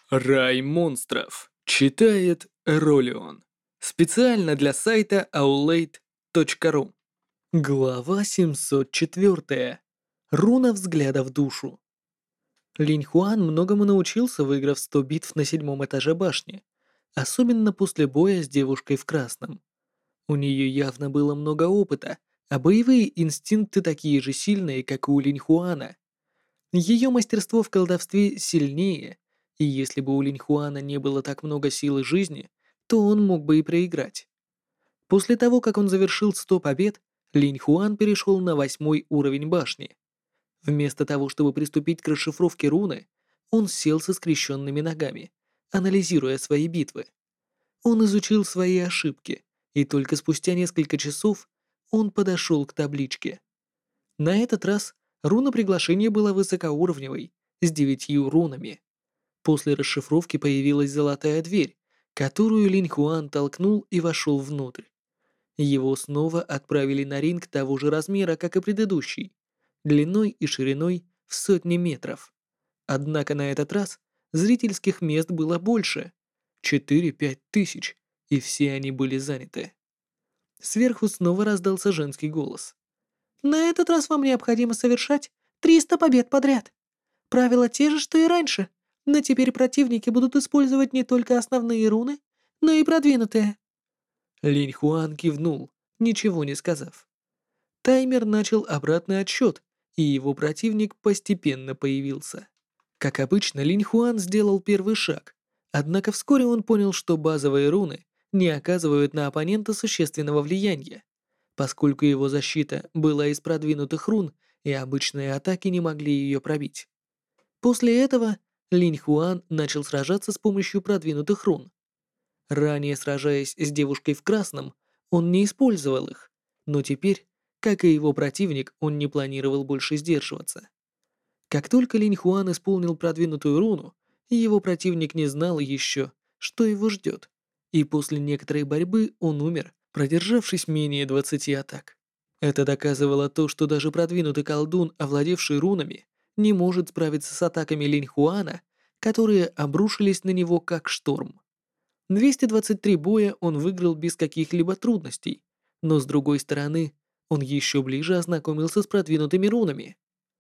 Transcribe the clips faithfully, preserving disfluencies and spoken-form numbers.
Рай монстров. Читает Ролион. Специально для сайта аулейт точка ру. Глава семьсот четыре. Руна взгляда в душу. Линь Хуан многому научился, выиграв сто битв на седьмом этаже башни, особенно после боя с девушкой в красном. У нее явно было много опыта, а боевые инстинкты такие же сильные, как и у Линь Хуана. Ее мастерство в колдовстве сильнее, и если бы у Линьхуана не было так много силы жизни, то он мог бы и проиграть. После того, как он завершил сто побед, Линьхуан перешел на восьмой уровень башни. Вместо того, чтобы приступить к расшифровке руны, он сел со скрещенными ногами, анализируя свои битвы. Он изучил свои ошибки, и только спустя несколько часов он подошел к табличке. На этот раз руна приглашения была высокоуровневой, с девятью рунами. После расшифровки появилась золотая дверь, которую Линь Хуан толкнул и вошел внутрь. Его снова отправили на ринг того же размера, как и предыдущий, длиной и шириной в сотни метров. Однако на этот раз зрительских мест было больше — четыре-пять тысяч, и все они были заняты. Сверху снова раздался женский голос. «На этот раз вам необходимо совершать триста побед подряд. Правила те же, что и раньше, но теперь противники будут использовать не только основные руны, но и продвинутые». Линь Хуан кивнул, ничего не сказав. Таймер начал обратный отсчет, и его противник постепенно появился. Как обычно, Линь Хуан сделал первый шаг, однако вскоре он понял, что базовые руны не оказывают на оппонента существенного влияния, поскольку его защита была из продвинутых рун, и обычные атаки не могли ее пробить. После этого Линь Хуан начал сражаться с помощью продвинутых рун. Ранее, сражаясь с девушкой в красном, он не использовал их, но теперь, как и его противник, он не планировал больше сдерживаться. Как только Линь Хуан исполнил продвинутую руну, его противник не знал еще, что его ждет, и после некоторой борьбы он умер, продержавшись менее двадцати атак. Это доказывало то, что даже продвинутый колдун, овладевший рунами, не может справиться с атаками Линь Хуана, которые обрушились на него как шторм. двести двадцать три боя он выиграл без каких-либо трудностей, но с другой стороны, он еще ближе ознакомился с продвинутыми рунами.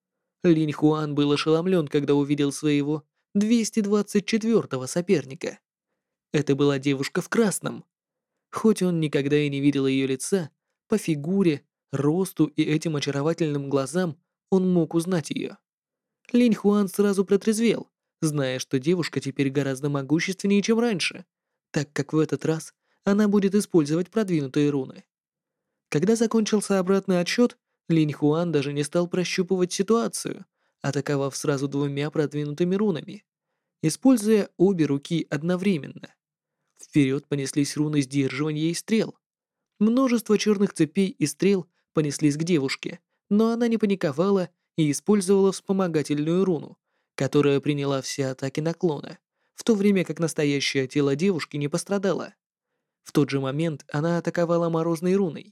Линь Хуан был ошеломлен, когда увидел своего двести двадцать четвёртого соперника. Это была девушка в красном. Хоть он никогда и не видел ее лица, по фигуре, росту и этим очаровательным глазам он мог узнать ее. Линь Хуан сразу протрезвел, зная, что девушка теперь гораздо могущественнее, чем раньше, так как в этот раз она будет использовать продвинутые руны. Когда закончился обратный отсчет, Линь Хуан даже не стал прощупывать ситуацию, атаковав сразу двумя продвинутыми рунами, используя обе руки одновременно. Вперед понеслись руны сдерживания и стрел. Множество черных цепей и стрел понеслись к девушке, но она не паниковала и использовала вспомогательную руну, которая приняла все атаки наклона, в то время как настоящее тело девушки не пострадало. В тот же момент она атаковала морозной руной.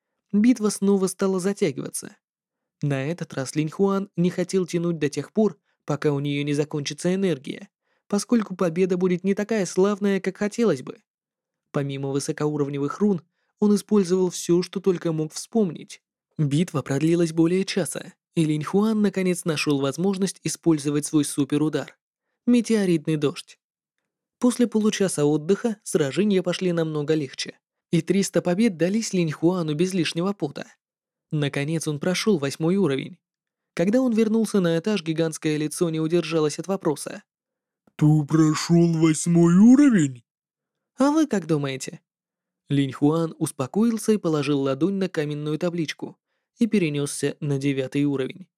Битва снова стала затягиваться. На этот раз Линь Хуан не хотел тянуть до тех пор, пока у нее не закончится энергия, поскольку победа будет не такая славная, как хотелось бы. Помимо высокоуровневых рун, он использовал все, что только мог вспомнить. Битва продлилась более часа, и Линь Хуан наконец нашел возможность использовать свой суперудар — метеоритный дождь. После получаса отдыха сражения пошли намного легче, и триста побед дались Линь Хуану без лишнего пота. Наконец он прошел восьмой уровень. Когда он вернулся на этаж, гигантское лицо не удержалось от вопроса. «Ты прошел восьмой уровень?» «А вы как думаете?» Линь Хуан успокоился и положил ладонь на каменную табличку и перенесся на девятый уровень.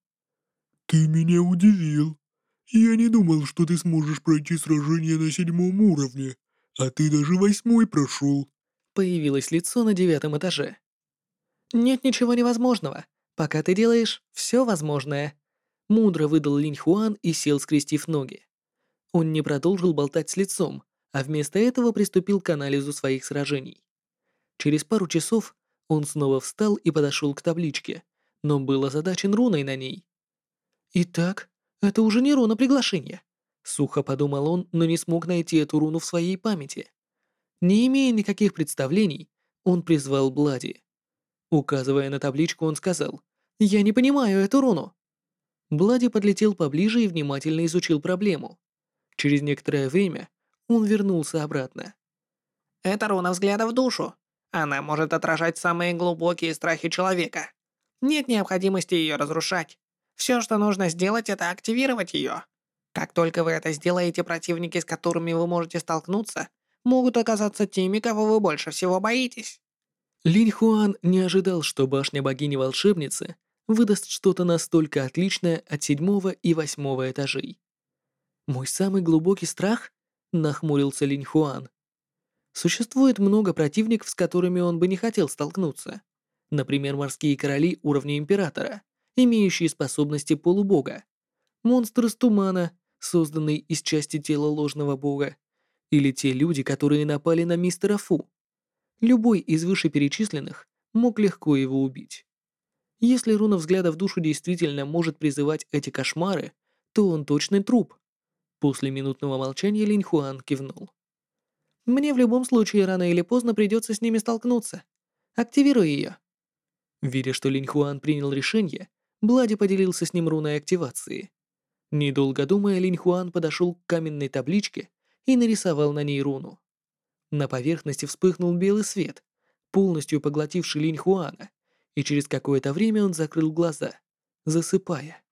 «Ты меня удивил. Я не думал, что ты сможешь пройти сражение на седьмом уровне, а ты даже восьмой прошел». Появилось лицо на девятом этаже. «Нет ничего невозможного. Пока ты делаешь все возможное». Мудро выдал Линь Хуан и сел, скрестив ноги. Он не продолжил болтать с лицом, а вместо этого приступил к анализу своих сражений. Через пару часов он снова встал и подошел к табличке, но был озадачен руной на ней. «Итак, это уже не руна приглашения», — Сухо подумал он, но не смог найти эту руну в своей памяти. Не имея никаких представлений, он призвал Блади. Указывая на табличку, он сказал: «Я не понимаю эту руну». Блади подлетел поближе и внимательно изучил проблему. Через некоторое время он вернулся обратно. Это руна взгляда в душу. Она может отражать самые глубокие страхи человека. Нет необходимости ее разрушать. Все, что нужно сделать, это активировать ее. Как только вы это сделаете, противники, с которыми вы можете столкнуться, могут оказаться теми, кого вы больше всего боитесь. Линь Хуан не ожидал, что башня богини-волшебницы выдаст что-то настолько отличное от седьмого и восьмого этажей. «Мой самый глубокий страх?» — нахмурился Линь Хуан. Существует много противников, с которыми он бы не хотел столкнуться. Например, морские короли уровня императора, имеющие способности полубога. Монстр из тумана, созданный из части тела ложного бога. Или те люди, которые напали на мистера Фу. Любой из вышеперечисленных мог легко его убить. Если руна взгляда в душу действительно может призывать эти кошмары, то он точный труп. После минутного молчания Линь Хуан кивнул. Мне в любом случае рано или поздно придется с ними столкнуться. Активируй ее. Видя, что Линь Хуан принял решение, Блади поделился с ним руной активации. Недолго думая, Линь Хуан подошел к каменной табличке и нарисовал на ней руну. На поверхности вспыхнул белый свет, полностью поглотивший Линь Хуана, и через какое-то время он закрыл глаза, засыпая.